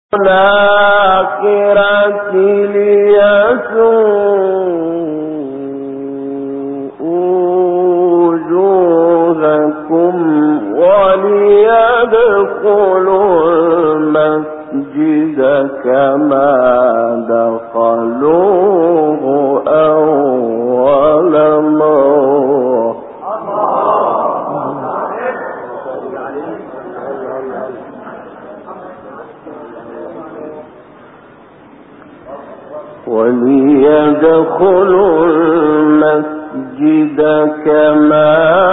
الآخرة ليسوء وجوهكم وليدخلوا المسجد كما دخلوه أول مرة. وليدخلوا المسجد كما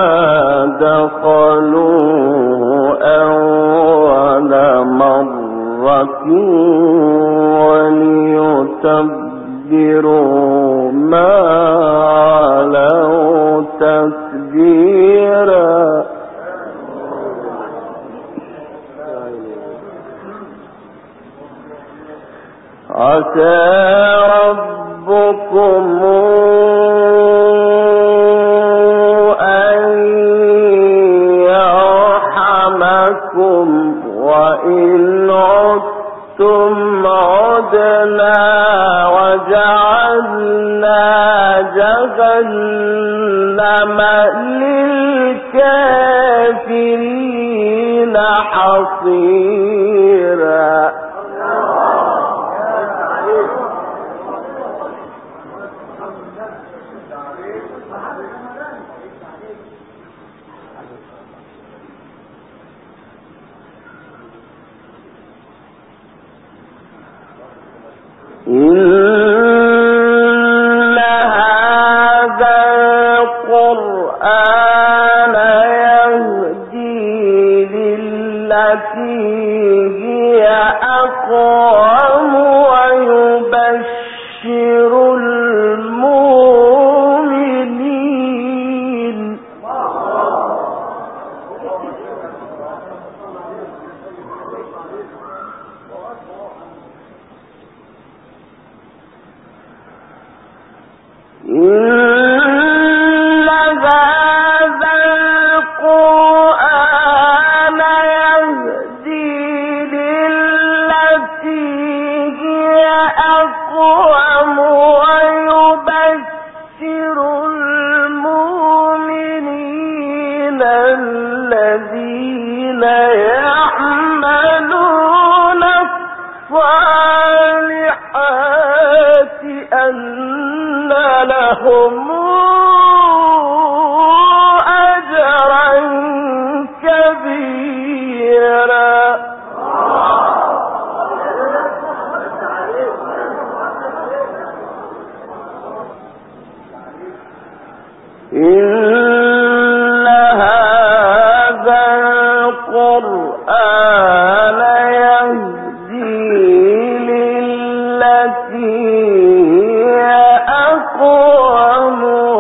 دخلوه أول مرة وليتبروا ما علوا تتبيرا. عسى ربكم أن يرحمكم وإن عدتم عدنا وجعلنا جهنم للكافرين حصيرا. إن هذا القرآن يهدي للتي هي أقوم ويبشر المؤمنين إن هذا القرآن يهدي للتي هي أقوم ويبشر المؤمنين الذين يعملون الصالحات أن لهم أجرا كبيرا. إن هذا القرآن يهدي للتي هي أقوم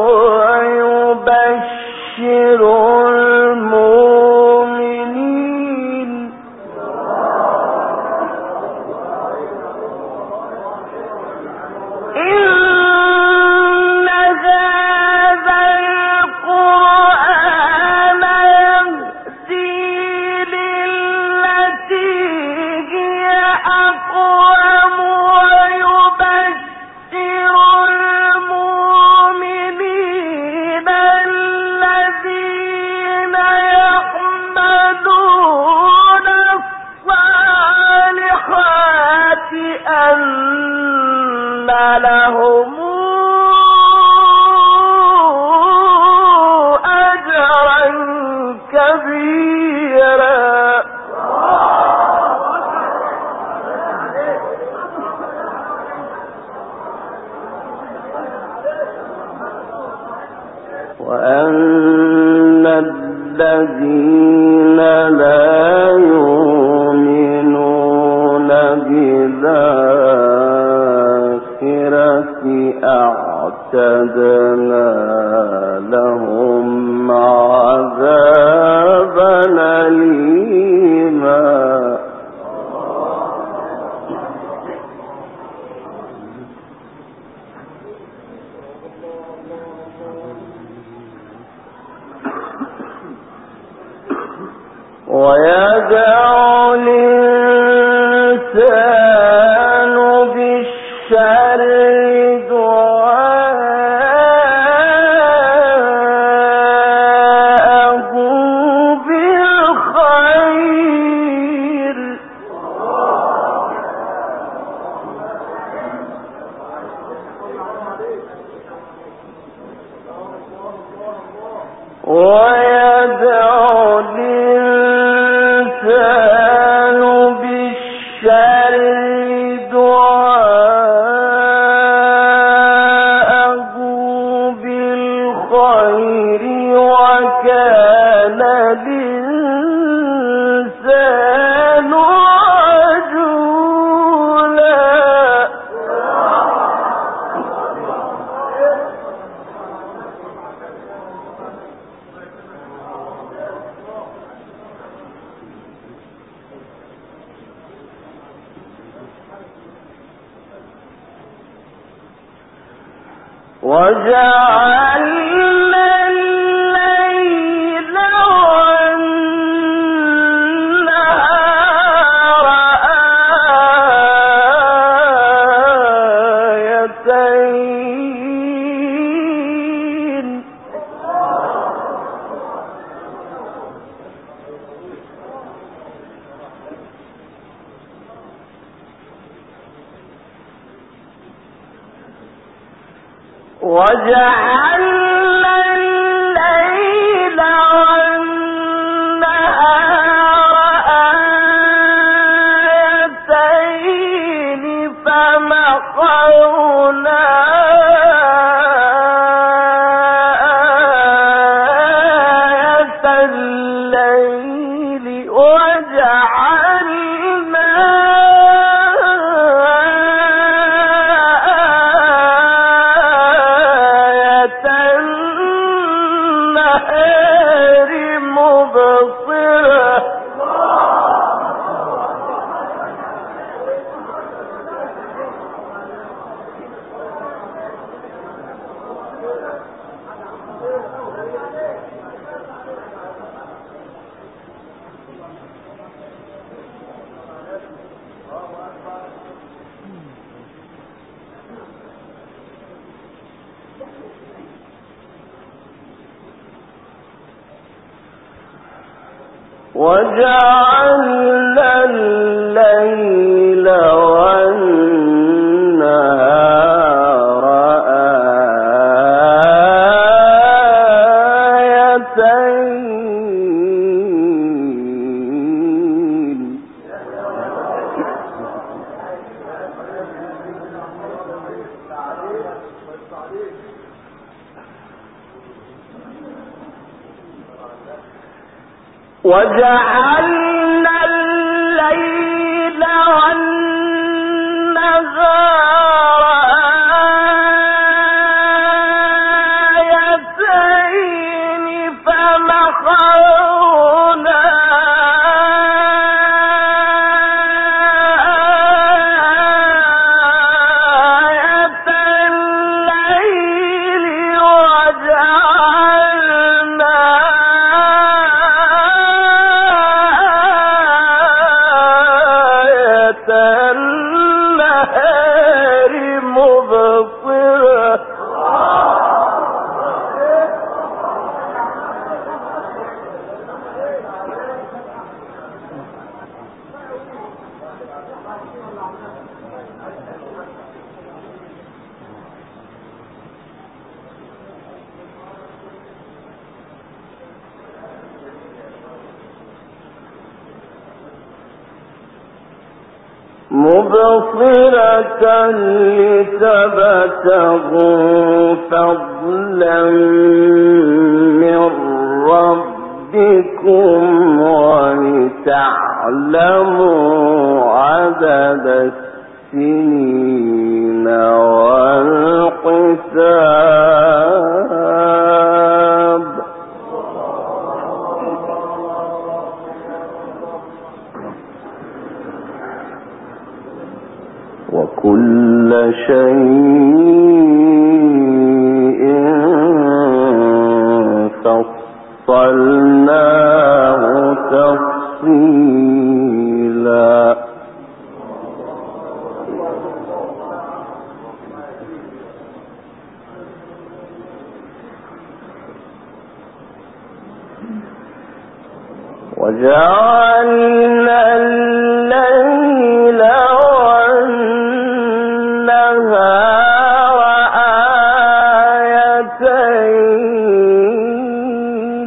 ويبشر المؤمنين إن هذا القرآن يهدي للتي هي أقوم ويبشر المؤمنين الذين يعملون الصالحات أن لهم أجرا كبيرا. وأن الذين لا يؤمنون بالآخرة أعتدنا لهم عذابا أليما. ويدعو الإنسان وجعلنا الليل والنهار آيتين وجعلنا الليل والنهار آيتين فمحونا آية الليل وجعلنا وجعلنا الليل والنهار آيتين وجعلنا الليل والنهار آيتين فمحونا آية الليل وجعلنا النهار مبصرة لتبتغوا فضلا من ربكم ولتعلموا عدد السنين والحساب وكل شيء فصلناه تفصيلا وجعلنا الليل والنهار آيتين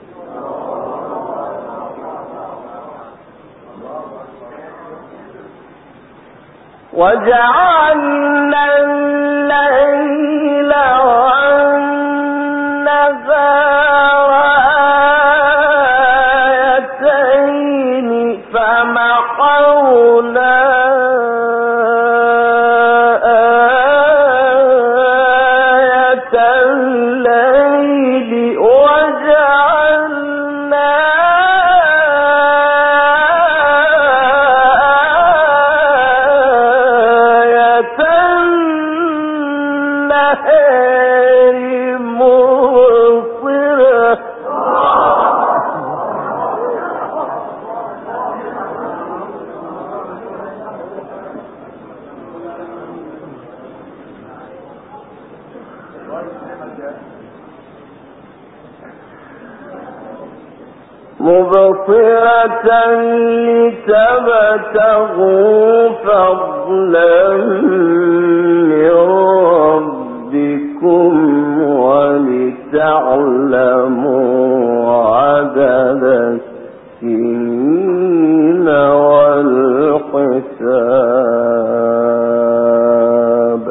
وجعلنا الليل والنهار آيتين فمحونا آية الليل وجعلنا آية النهار مبصرة لتبتغوا فضلا من ربكم ولتعلموا عدد السنين والحساب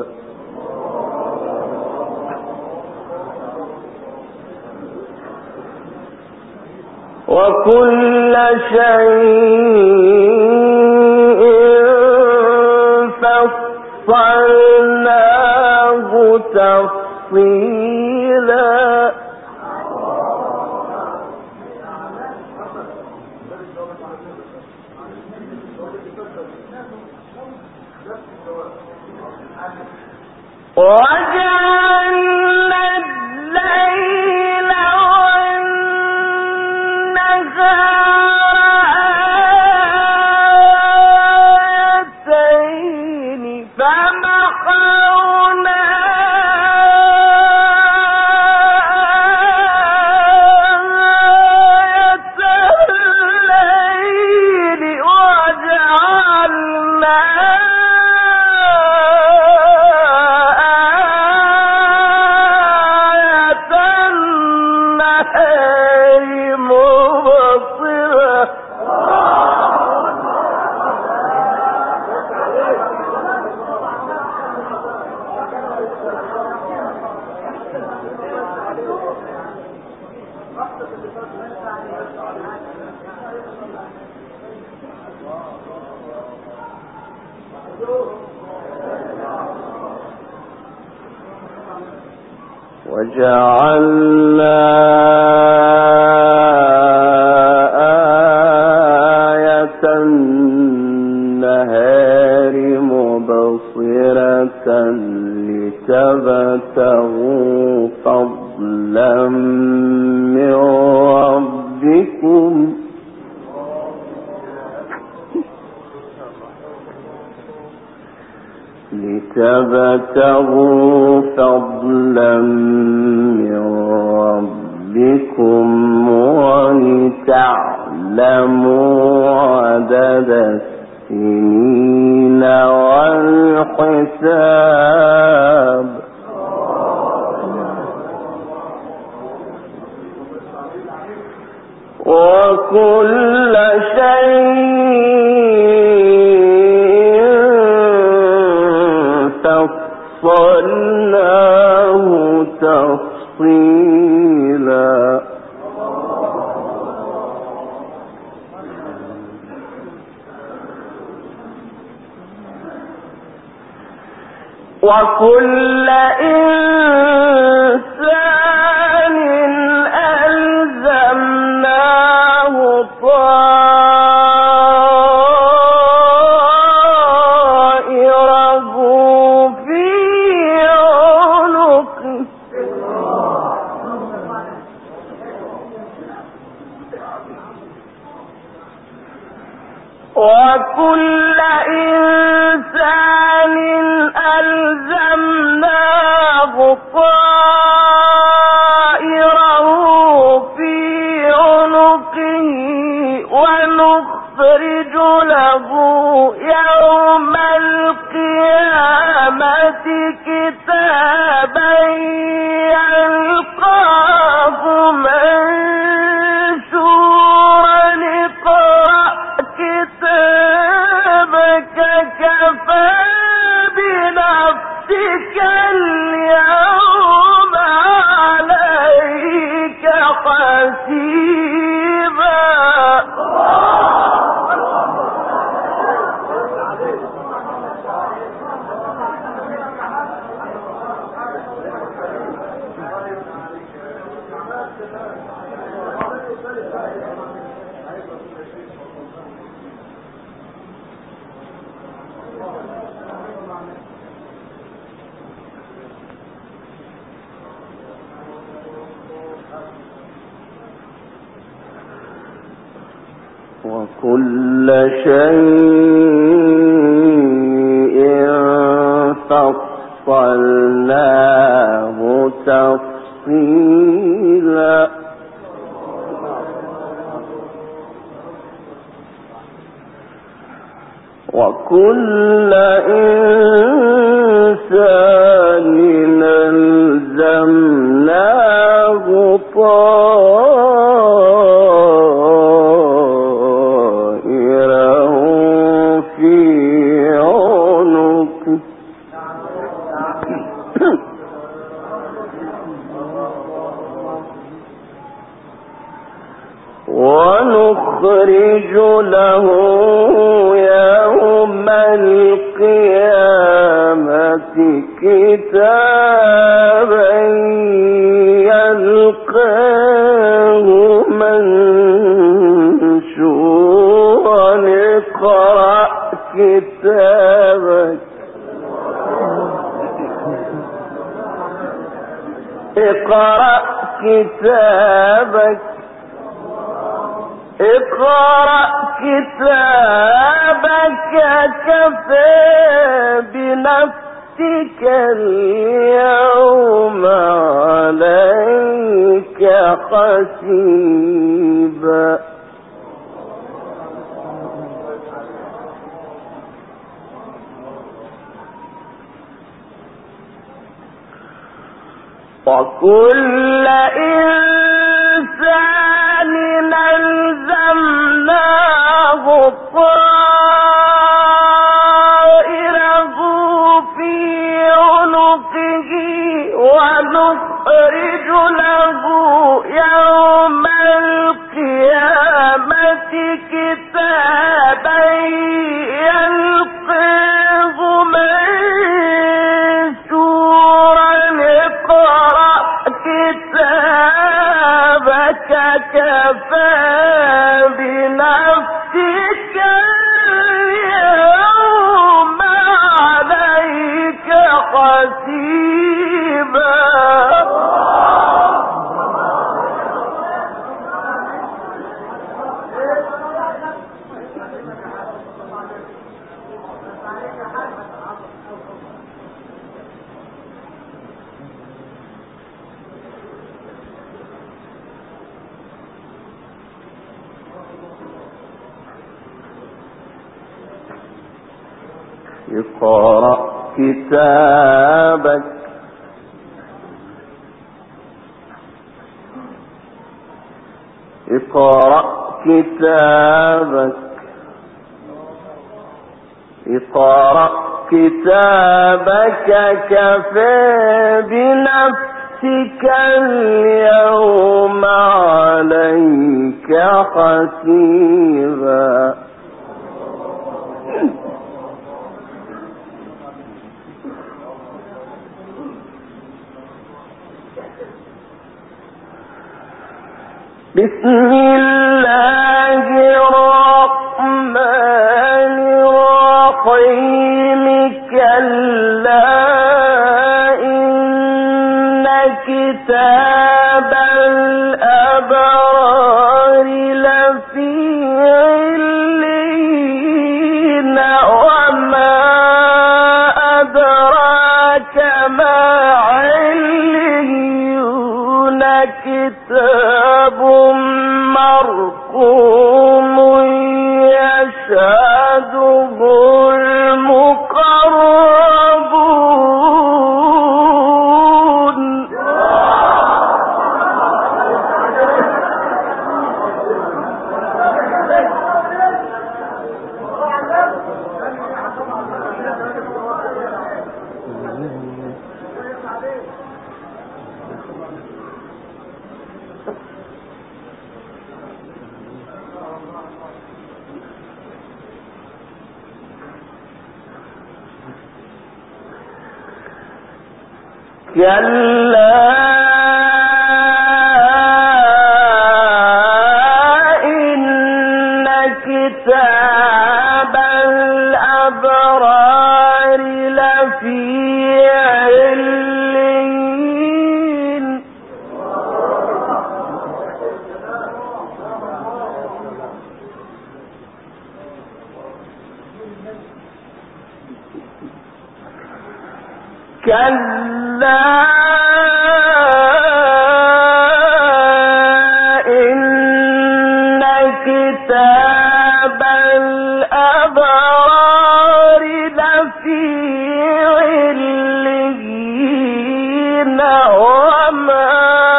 وكل شيء فصلناه تفصيلا وجعلنا الليل والنهار آيتين فمحونا آية الليل وجعلنا وجعلنا آية النهار مبصرة لتبتغوا فضلا من ربكم لتبتغوا فضلا من ربكم ولتعلموا عدد السنين والحساب وكل شيء فصلناه تفصيلا وكل إنسان ألزمناه طائره في عنقه وكل إنسان طائره في عنقه ونخرج له يوم القيامة كتابا يلقاه منشورا اقرأ كتابك كفى بنفسك اليوم عليك حسيبا. وكل شيء فصلناه تفصيلا وكل إنسان ألزمناه طائره في عنقه ونخرج له يوم القيامة كتابا يلقاه منشورا اقرأ كتابك اقرأ كتابك كفى بنفسك اليوم عليك حسيبا. وكل إنسان ألزمناه طائره في عنقه ونخرج له يوم القيامة كتابا يلقاه منشورا اقرأ كتابك كفى بنفسك اليوم عليك حسيبا. اقرأ كتابك اقرأ كتابك اقرأ كتابك كفى بنفسك اليوم عليك حسيبا. بسم الله الرحمن الرحيم كلا إن كتاب الأبرار لفي عليين وما أدراك ما عليين كلا إن كتاب الأبرار لفي عليين كلا إن كتاب الأبرار لفي عليين وما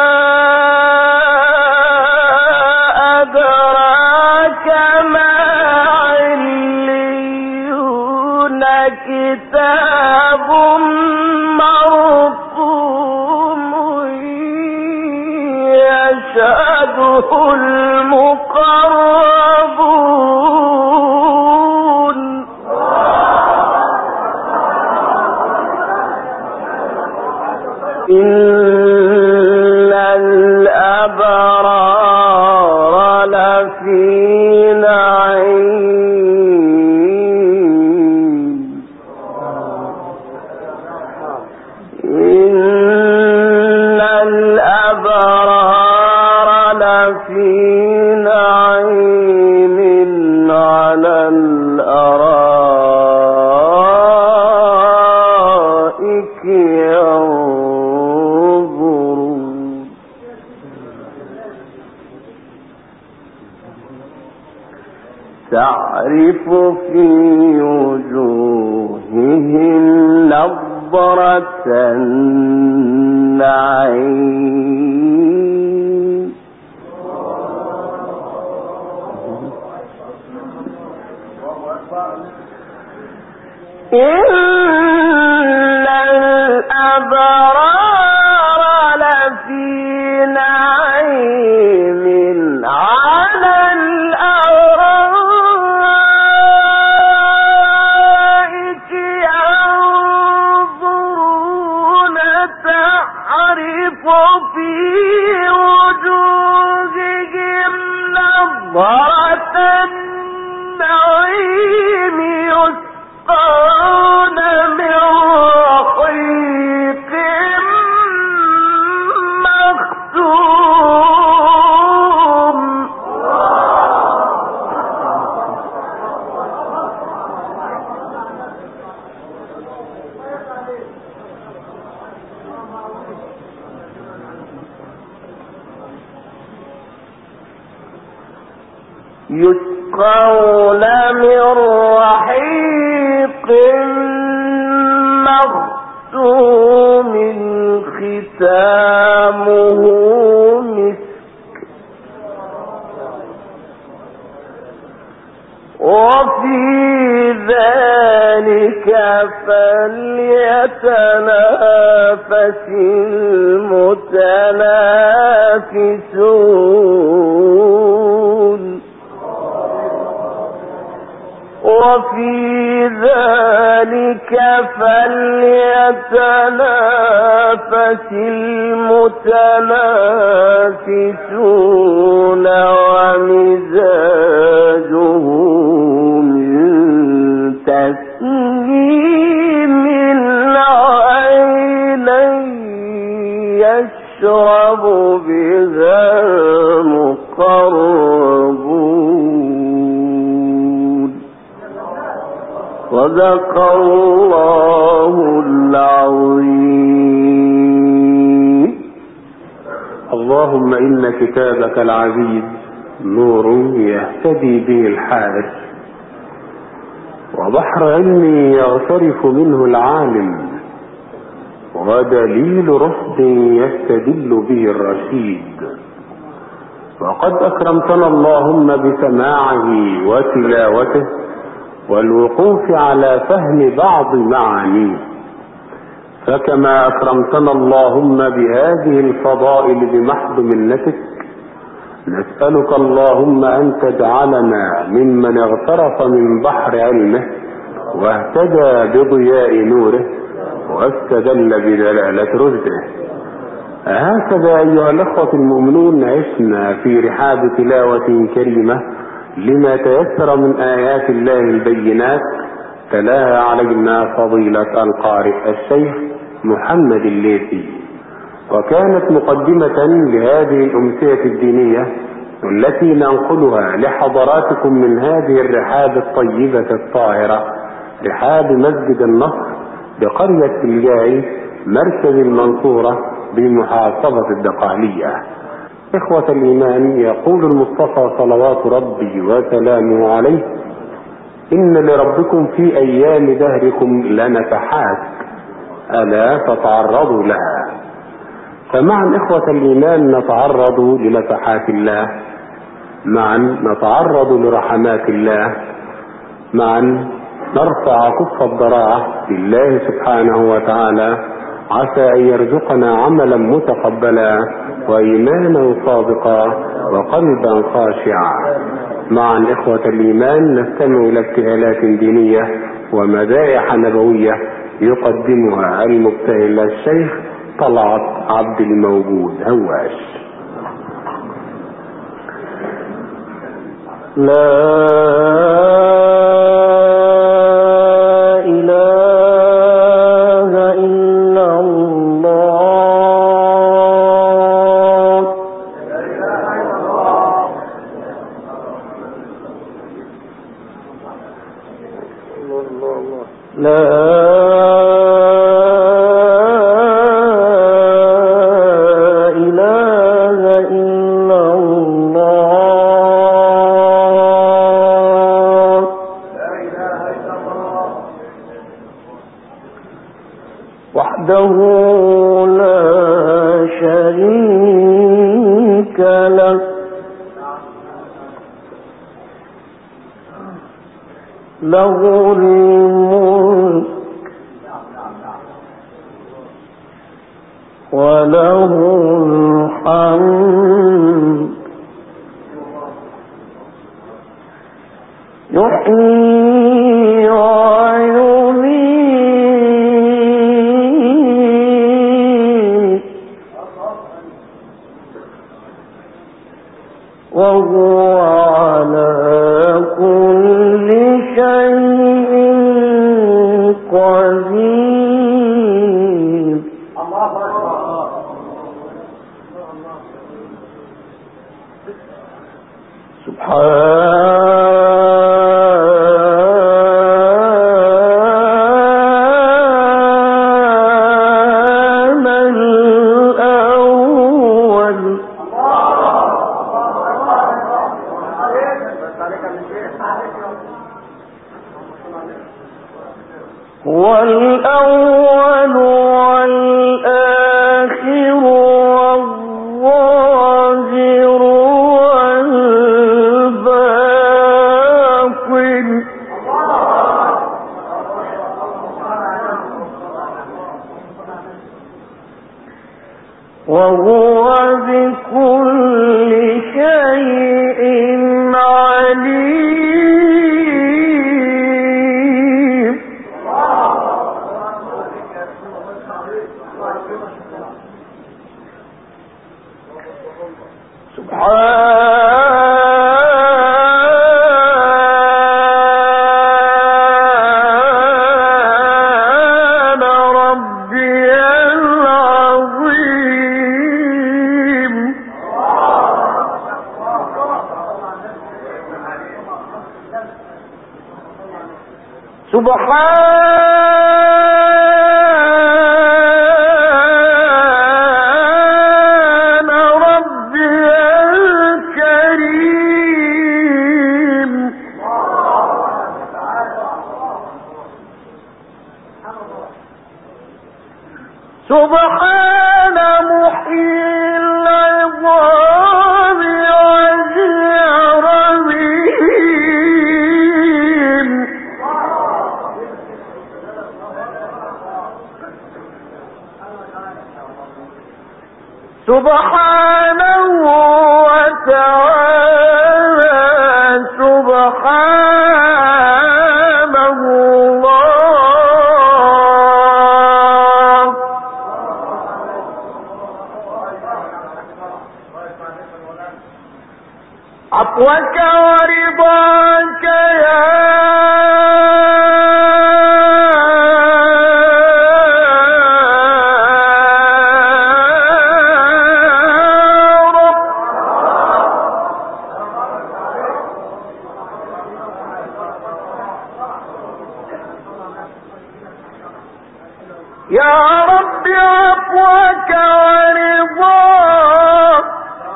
أدراك ما عليون كتاب يشهده المقربون إن الأبرار لفي نعيم إن الأبرار لفي نعيم على الأرائك ينظرون تعرف في وجوههم نظرة النعيم إن الأبرار لفي نعيم على الأرائك ينظرون تعرف في وجوههم نظرة النعيم يسقون من رحيق مختوم يسقون من رحيق مختوم ختامه مسك وفي ذلك فليتنافس المتنافسون وفي ذلك فليتنافس المتنافسون ومزاجه من تسنيم عينا يشرب بها المقربون صدق الله العظيم. اللهم إن كتابك العزيز نور يهتدي به الحارس، وبحر علم يغترف منه العالم، ودليل رشد يستدل به الرشيد. وقد أكرمتنا اللهم بسماعه وتلاوته والوقوف على فهم بعض معانيه، فكما أكرمتنا اللهم بهذه الفضائل بمحض منتك، نسألك اللهم أن تجعلنا ممن اغترف من بحر علمه واهتدى بضياء نوره، واستدل بدلالة رشده. هكذا أيها الأخوة المؤمنون عشنا في رحاب تلاوة كريمة لما تيسر من آيات الله البينات، تلاها علينا فضيلة القارئ الشيخ محمد الليثي، وكانت مقدمة لهذه الأمسية الدينية التي ننقلها لحضراتكم من هذه الرحاب الطيبة الطاهرة، رحاب مسجد النصر بقرية الجاي مركز المنصورة بمحافظة الدقهلية. إخوة الإيمان، يقول المصطفى صلوات ربي وسلامه عليه: إن لربكم في أيام دهركم لنفحات ألا تتعرضوا لها. فمعا إخوة الإيمان نتعرض لنفحات الله، معا نتعرض لرحمات الله، معا نرفع كف الضراعة لله سبحانه وتعالى عسى أن يرزقنا عملا متقبلا وإيمانا صادقا وقلبا خاشعا. معا إخوة الإيمان نستمع إلى ابتهالات دينية ومدائح نبوية يقدمها المبتهل الشيخ طلعت عبد الموجود هواش. لا وحده لا شريك له له الملك وله الحمد يحيي ويميت وهو على كل شيء قدير. سبحان الأول هو الأول والآخر والظاهر والباطن وهو بكل شيء عليم. سبحان ربي العظيم. سبحان ربي الكريم. سبحان محيي العظام وهي رميم. سبحانه وتعالى سبحانه الله عفوك ورضاك يا رب. يا رب عفوك ورضاك،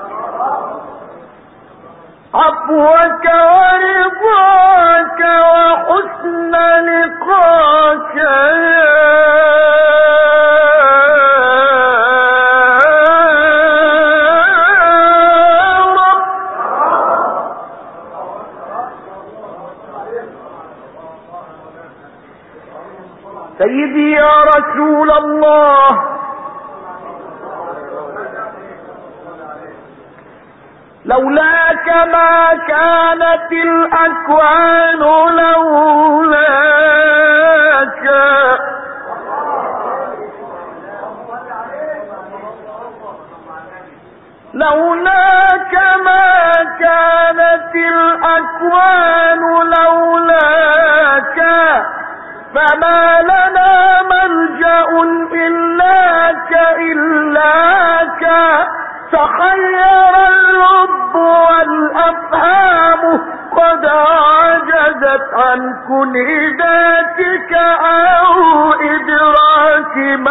عفوك ورضاك وحسن لقاك يا رب. سيدي يا رسول الله، لولاك ما كانت الأكوان، لولاك لولاك ما كانت الأكوان، لولاك فما لنا ملجأ إلاك إلاك. تخير اللب والأفهام قد عجزت عن كنه ذاتك أو إدراك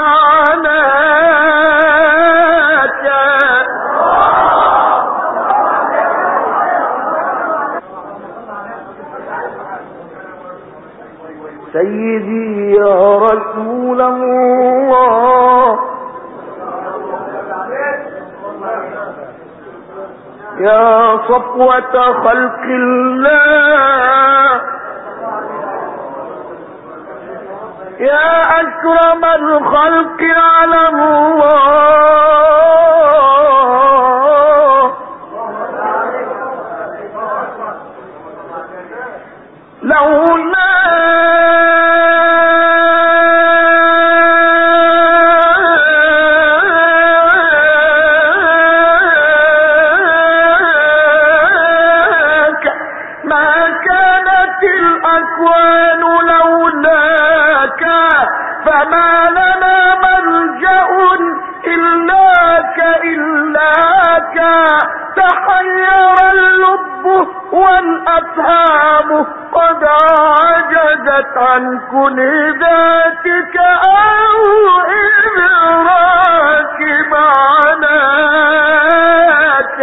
معناك. سيدي يا رسول الله، يا صفوة خلق الله، يا أكرم الخلق على الله، لولاك ما كانت الأكوان، لولاك فما لنا ملجأ إلاك إلاك. تحير اللب والأفهام قد عجزت عن كنه ذاتك أو إدراك معناك.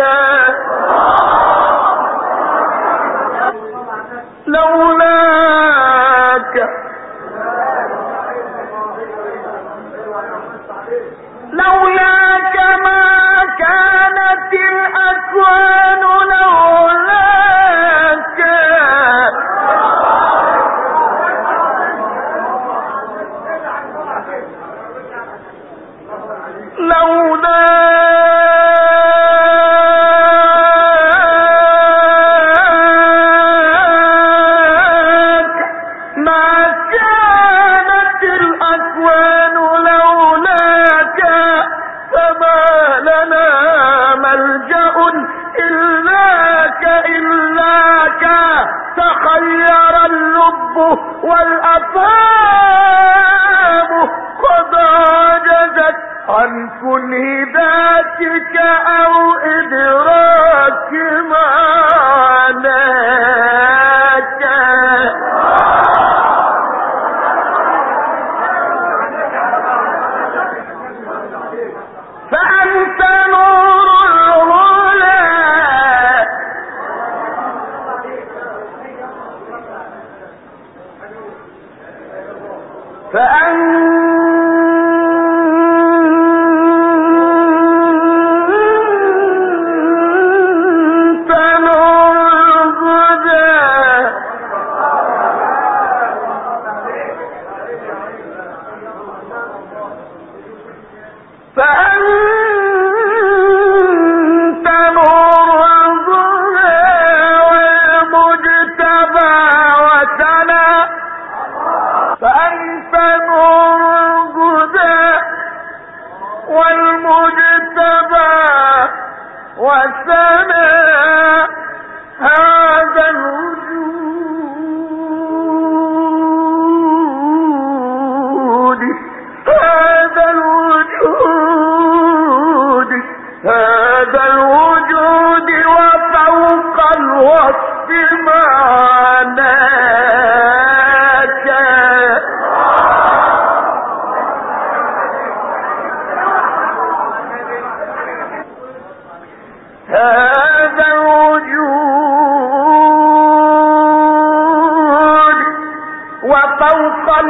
لولاك لولاك ما كانت الأكوان، لولاك لولاك ما كانت الأكوان، لولاك فما لنا ملجأ إلاك إلاك. تخير اللب والأفهام قد عجزت عن كنه ذاتك أو إدراك معناك. فأنت نور الهدى، فأنت نور الهدى، فأنت نور الهدى والمجتبى وسنا. فأنت نور الهدى والمجتبى وسنا.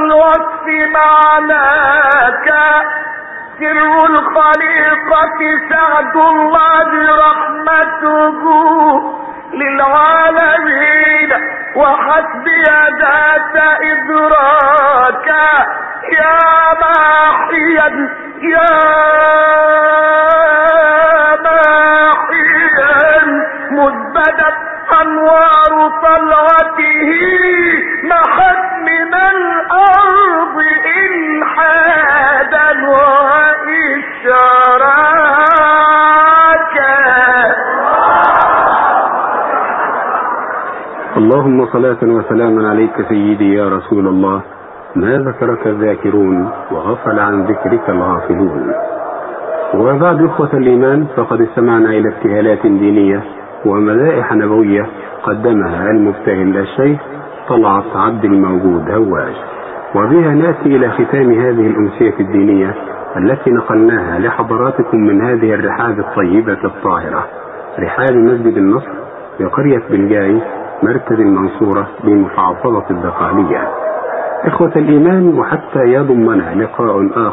الوصف معناك سر الخليقة سعد الله رحمته للعالمين وحسبي ذات إدراكا يا ماحيا يا ماحيا مزبدت أنوار طلعته محت من الأرض إلحادا وإشراكا. اللهم صلاة وسلاما عليك سيدي يا رسول الله. ما ذكرك الذاكرون وغفل عن ذكرك الغافلون. وبعد إخوة الإيمان، فقد استمعنا إلى ابتهالات دينية ومدائح نبوية قدمها المبتهل الشيخ طلعت عبد الموجود هواش، وبها نأتي إلى ختام هذه الأمسية الدينية التي نقلناها لحضراتكم من هذه الرحاب الطيبة الطاهرة، رحاب مسجد النصر بقرية بلجاي مركز المنصورة بمحافظة الدقهلية. إخوة الإيمان، وحتى يضمنا لقاء آخر